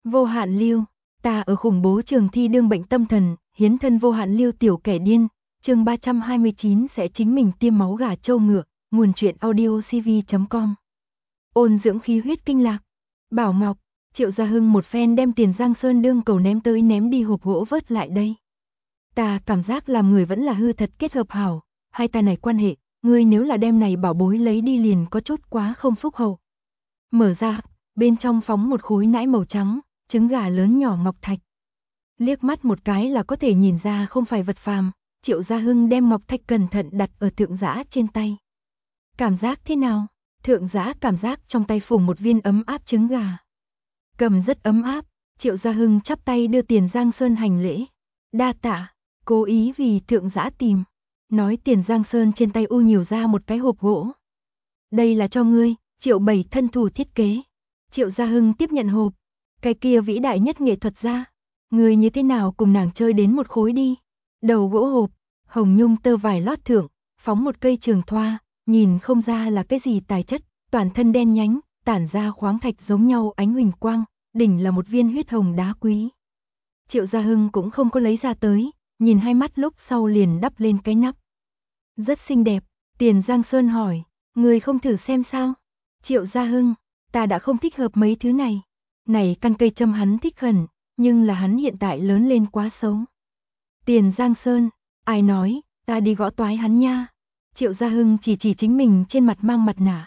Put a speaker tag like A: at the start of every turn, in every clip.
A: Vô hạn lưu, ta ở khủng bố trường thi đương bệnh tâm thần, hiến thân vô hạn lưu tiểu kẻ điên, chương 329 sẽ chính mình tiêm máu gà trâu ngựa, nguồn truyện audio cv.com. Ôn dưỡng khí huyết kinh lạc, Bảo Ngọc, Triệu Gia Hưng một phen đem Tiền Giang Sơn đương cầu ném tới ném đi hộp gỗ vớt lại đây. Ta cảm giác làm người vẫn là hư thật kết hợp hảo, hai ta này quan hệ, ngươi nếu là đem này bảo bối lấy đi liền có chút quá không phúc hậu. Mở ra, bên trong phóng một khối nãi màu trắng, trứng gà lớn nhỏ ngọc thạch. Liếc mắt một cái là có thể nhìn ra không phải vật phàm, Triệu Gia Hưng đem ngọc thạch cẩn thận đặt ở Thượng Dã trên tay. Cảm giác thế nào? Thượng Dã cảm giác trong tay phủng một viên ấm áp trứng gà. Cầm rất ấm áp, Triệu Gia Hưng chắp tay đưa Tiền Giang Sơn hành lễ. Đa tạ, cố ý vì Thượng Dã tìm. Nói Tiền Giang Sơn trên tay u nhiều ra một cái hộp gỗ. Đây là cho ngươi, Triệu Bảy thân thủ thiết kế. Triệu Gia Hưng tiếp nhận hộp. Cái kia vĩ đại nhất nghệ thuật gia. Ngươi như thế nào cùng nàng chơi đến một khối đi. Đầu gỗ hộp, hồng nhung tơ vải lót thượng, phóng một cây trường thoa, nhìn không ra là cái gì tài chất, toàn thân đen nhánh, tản ra khoáng thạch giống nhau ánh huỳnh quang, đỉnh là một viên huyết hồng đá quý. Triệu Gia Hưng cũng không có lấy ra tới, nhìn hai mắt lúc sau liền đắp lên cái nắp. Rất xinh đẹp, Tiền Giang Sơn hỏi, người không thử xem sao? Triệu Gia Hưng, ta đã không thích hợp mấy thứ này. Này căn cây châm hắn thích khẩn, nhưng là hắn hiện tại lớn lên quá xấu. Tiền Giang Sơn, ai nói, ta đi gõ toái hắn nha. Triệu Gia Hưng chỉ chính mình trên mặt mang mặt nạ.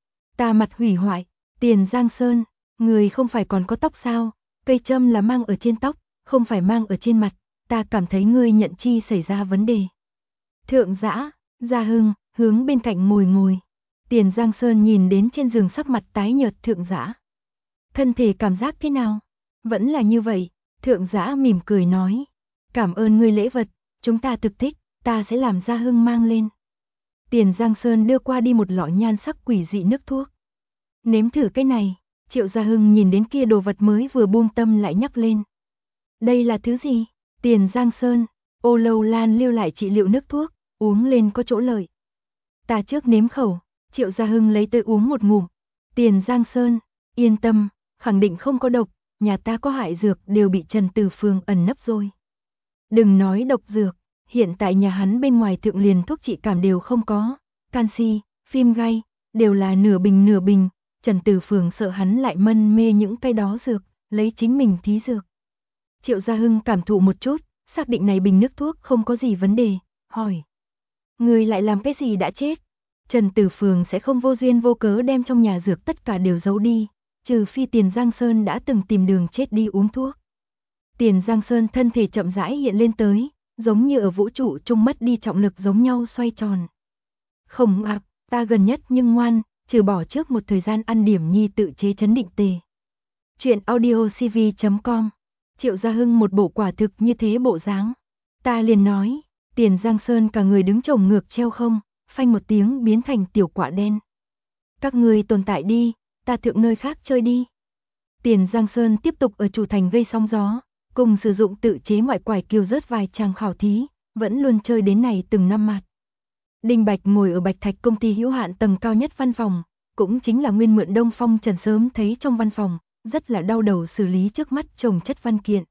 A: Ta mặt hủy hoại, Tiền Giang Sơn, người không phải còn có tóc sao? Cây châm là mang ở trên tóc, không phải mang ở trên mặt, ta cảm thấy ngươi nhận chi xảy ra vấn đề. Thượng Dã, Gia Hưng, hướng bên cạnh ngồi. Tiền Giang Sơn nhìn đến trên giường sắc mặt tái nhợt Thượng Dã. Thân thể cảm giác thế nào? Vẫn là như vậy, Thượng Dã mỉm cười nói. Cảm ơn ngươi lễ vật, chúng ta thực thích, ta sẽ làm Gia Hưng mang lên. Tiền Giang Sơn đưa qua đi một lọ nhan sắc quỷ dị nước thuốc. Nếm thử cái này, Triệu Gia Hưng nhìn đến kia đồ vật mới vừa buông tâm lại nhắc lên. Đây là thứ gì? Tiền Giang Sơn, Ô Lâu Lan lưu lại trị liệu nước thuốc, uống lên có chỗ lợi. Ta trước nếm khẩu, Triệu Gia Hưng lấy tới uống một ngụm. Tiền Giang Sơn, yên tâm, khẳng định không có độc, nhà ta có hại dược đều bị Trần Từ Phương ẩn nấp rồi. Đừng nói độc dược, hiện tại nhà hắn bên ngoài thượng liền thuốc trị cảm đều không có, canxi, phim gai, đều là nửa bình, Trần Từ Phương sợ hắn lại mân mê những cái đó dược, lấy chính mình thí dược. Triệu Gia Hưng cảm thụ một chút, xác định này bình nước thuốc không có gì vấn đề, hỏi. Người lại làm cái gì đã chết? Trần Tử Phương sẽ không vô duyên vô cớ đem trong nhà dược tất cả đều giấu đi, trừ phi Tiền Giang Sơn đã từng tìm đường chết đi uống thuốc. Tiền Giang Sơn thân thể chậm rãi hiện lên tới, giống như ở vũ trụ trung mất đi trọng lực giống nhau xoay tròn. Không ạ, ta gần nhất nhưng ngoan, trừ bỏ trước một thời gian ăn điểm nhi tự chế chấn định tề. Chuyện audio cv.com. Triệu Gia Hưng một bộ quả thực như thế bộ dáng. Ta liền nói, Tiền Giang Sơn cả người đứng chồng ngược treo không, phanh một tiếng biến thành tiểu quả đen. Các người tồn tại đi, ta thượng nơi khác chơi đi. Tiền Giang Sơn tiếp tục ở chủ thành gây sóng gió, cùng sử dụng tự chế ngoại quải kiều rớt vài trang khảo thí, vẫn luôn chơi đến này từng năm mạt. Đinh Bạch ngồi ở Bạch Thạch công ty hữu hạn tầng cao nhất văn phòng, cũng chính là nguyên mượn Đông Phong Trần sớm thấy trong văn phòng, rất là đau đầu xử lý trước mắt chồng chất văn kiện.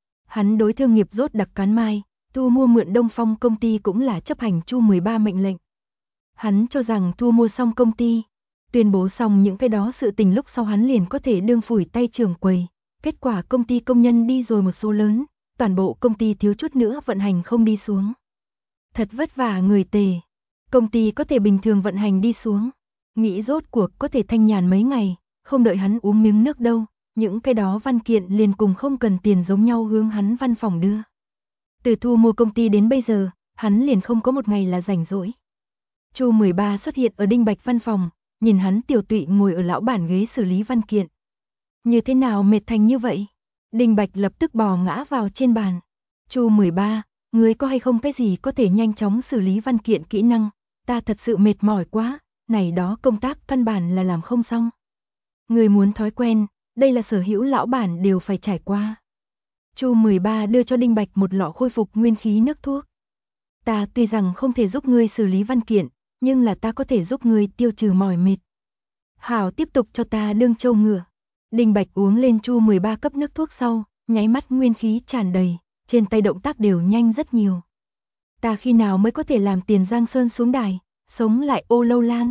A: Hắn đối thương nghiệp rốt đặc cán mai, thu mua mượn Đông Phong công ty cũng là chấp hành Chu 13 mệnh lệnh. Hắn cho rằng thu mua xong công ty, tuyên bố xong những cái đó sự tình lúc sau hắn liền có thể đương phủi tay trưởng quầy. Kết quả công ty công nhân đi rồi một số lớn, toàn bộ công ty thiếu chút nữa vận hành không đi xuống. Thật vất vả người tề, công ty có thể bình thường vận hành đi xuống. Nghĩ rốt cuộc có thể thanh nhàn mấy ngày, không đợi hắn uống miếng nước đâu, những cái đó văn kiện liền cùng không cần tiền giống nhau hướng hắn văn phòng đưa. Từ thu mua công ty đến bây giờ, hắn liền không có một ngày là rảnh rỗi. Chu 13 xuất hiện ở Đinh Bạch văn phòng, nhìn hắn tiểu tụy ngồi ở lão bản ghế xử lý văn kiện. Như thế nào mệt thành như vậy? Đinh Bạch lập tức bò ngã vào trên bàn. Chu 13, ngươi có hay không cái gì có thể nhanh chóng xử lý văn kiện kỹ năng? Ta thật sự mệt mỏi quá, này đó công tác căn bản là làm không xong. Ngươi muốn thói quen, đây là sở hữu lão bản đều phải trải qua. Chu 13 đưa cho Đinh Bạch một lọ khôi phục nguyên khí nước thuốc. Ta tuy rằng không thể giúp ngươi xử lý văn kiện, nhưng là ta có thể giúp ngươi tiêu trừ mỏi mệt. Hảo tiếp tục cho ta đương trâu ngựa. Đinh Bạch uống lên Chu 13 cấp nước thuốc sau, nháy mắt nguyên khí tràn đầy, trên tay động tác đều nhanh rất nhiều. Ta khi nào mới có thể làm Tiền Giang Sơn xuống đài, sống lại Ô Lâu Lan?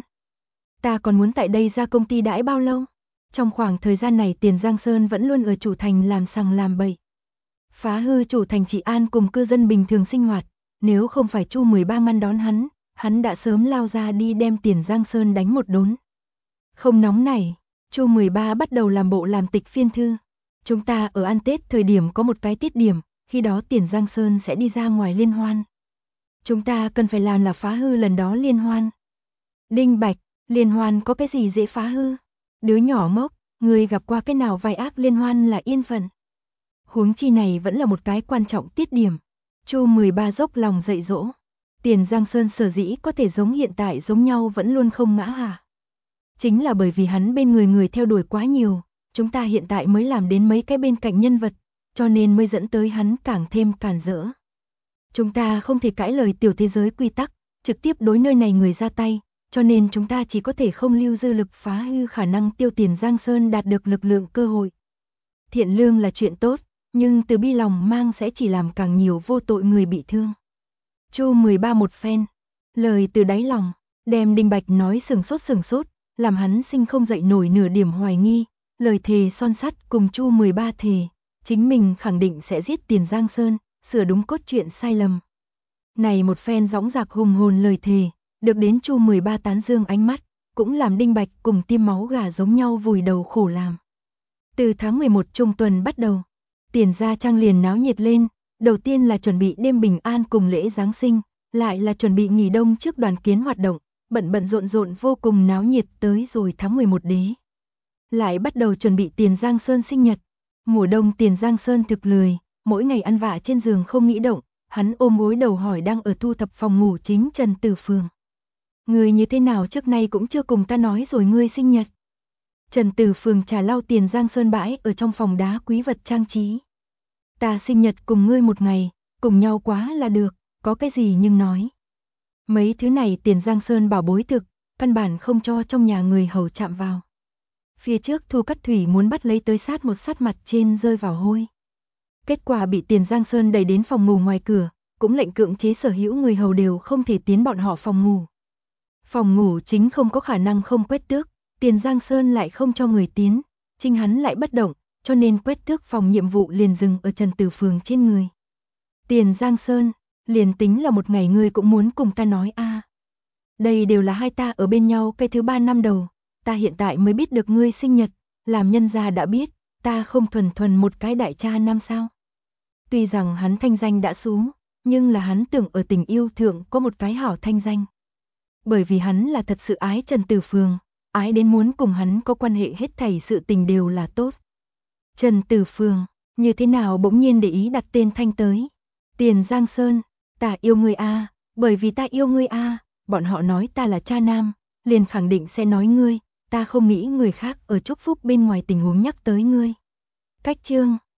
A: Ta còn muốn tại đây ra công ty đãi bao lâu? Trong khoảng thời gian này Tiền Giang Sơn vẫn luôn ở chủ thành làm sằng làm bậy, phá hư chủ thành trị an cùng cư dân bình thường sinh hoạt, nếu không phải Chu 13 ngăn đón hắn đã sớm lao ra đi đem Tiền Giang Sơn đánh một đốn. Không nóng này, Chu 13 bắt đầu làm bộ làm tịch phiên thư. Chúng ta ở ăn Tết thời điểm có một cái tiết điểm, khi đó Tiền Giang Sơn sẽ đi ra ngoài liên hoan. Chúng ta cần phải làm là phá hư lần đó liên hoan. Đinh Bạch, liên hoan có cái gì dễ phá hư? Đứa nhỏ ngốc, người gặp qua cái nào vai ác liên hoan là yên phận. Huống chi này vẫn là một cái quan trọng tiết điểm. Chu 13 dốc lòng dạy dỗ. Tiền Giang Sơn sở dĩ có thể giống hiện tại giống nhau vẫn luôn không ngã hà. Chính là bởi vì hắn bên người theo đuổi quá nhiều, chúng ta hiện tại mới làm đến mấy cái bên cạnh nhân vật, cho nên mới dẫn tới hắn càng thêm càn rỡ. Chúng ta không thể cãi lời tiểu thế giới quy tắc, trực tiếp đối nơi này người ra tay, cho nên chúng ta chỉ có thể không lưu dư lực phá hư khả năng tiêu Tiền Giang Sơn đạt được lực lượng cơ hội. Thiện lương là chuyện tốt, nhưng từ bi lòng mang sẽ chỉ làm càng nhiều vô tội người bị thương. Chu 13 một phen, lời từ đáy lòng, đem Đinh Bạch nói sừng sốt, làm hắn sinh không dậy nổi nửa điểm hoài nghi, lời thề son sắt cùng Chu 13 thề, chính mình khẳng định sẽ giết Tiền Giang Sơn, sửa đúng cốt truyện sai lầm. Này một phen dõng dạc hùng hồn lời thề, được đến Chu 13 tán dương ánh mắt, cũng làm Đinh Bạch cùng tiêm máu gà giống nhau vùi đầu khổ làm. Từ tháng 11 trung tuần bắt đầu, Tiền Gia Trang liền náo nhiệt lên, đầu tiên là chuẩn bị đêm bình an cùng lễ Giáng sinh, lại là chuẩn bị nghỉ đông trước đoàn kiến hoạt động, bận rộn vô cùng náo nhiệt tới rồi tháng 11 đế. Lại bắt đầu chuẩn bị Tiền Giang Sơn sinh nhật. Mùa đông Tiền Giang Sơn thực lười, mỗi ngày ăn vạ trên giường không nghĩ động, hắn ôm gối đầu hỏi đang ở thu thập phòng ngủ chính Trần Tử Phường. Người như thế nào trước nay cũng chưa cùng ta nói rồi ngươi sinh nhật. Trần Tử Phường trà lau Tiền Giang Sơn bãi ở trong phòng đá quý vật trang trí. Ta sinh nhật cùng ngươi một ngày, cùng nhau quá là được, có cái gì nhưng nói. Mấy thứ này Tiền Giang Sơn bảo bối thực, căn bản không cho trong nhà người hầu chạm vào. Phía trước Thu Cắt Thủy muốn bắt lấy tới sát một sát mặt trên rơi vào hôi. Kết quả bị Tiền Giang Sơn đẩy đến phòng ngủ ngoài cửa, cũng lệnh cưỡng chế sở hữu người hầu đều không thể tiến bọn họ phòng ngủ. Phòng ngủ chính không có khả năng không quét tước, Tiền Giang Sơn lại không cho người tiến, chính hắn lại bất động, cho nên quét tước phòng nhiệm vụ liền dừng ở Trần Tử Phường trên người. Tiền Giang Sơn, liền tính là một ngày ngươi cũng muốn cùng ta nói a. Đây đều là hai ta ở bên nhau cái thứ 3 năm đầu, ta hiện tại mới biết được ngươi sinh nhật, làm nhân gia đã biết, ta không thuần một cái đại cha nam sao. Tuy rằng hắn thanh danh đã xuống, nhưng là hắn tưởng ở tình yêu thượng có một cái hảo thanh danh. Bởi vì hắn là thật sự ái Trần Tử Phường, ái đến muốn cùng hắn có quan hệ hết thảy sự tình đều là tốt. Trần Tử Phường, như thế nào bỗng nhiên để ý đặt tên thanh tới. Tiền Giang Sơn, ta yêu ngươi a, bởi vì ta yêu ngươi a, bọn họ nói ta là cha nam, liền khẳng định sẽ nói ngươi, ta không nghĩ người khác ở chúc phúc bên ngoài tình huống nhắc tới ngươi. Cách chương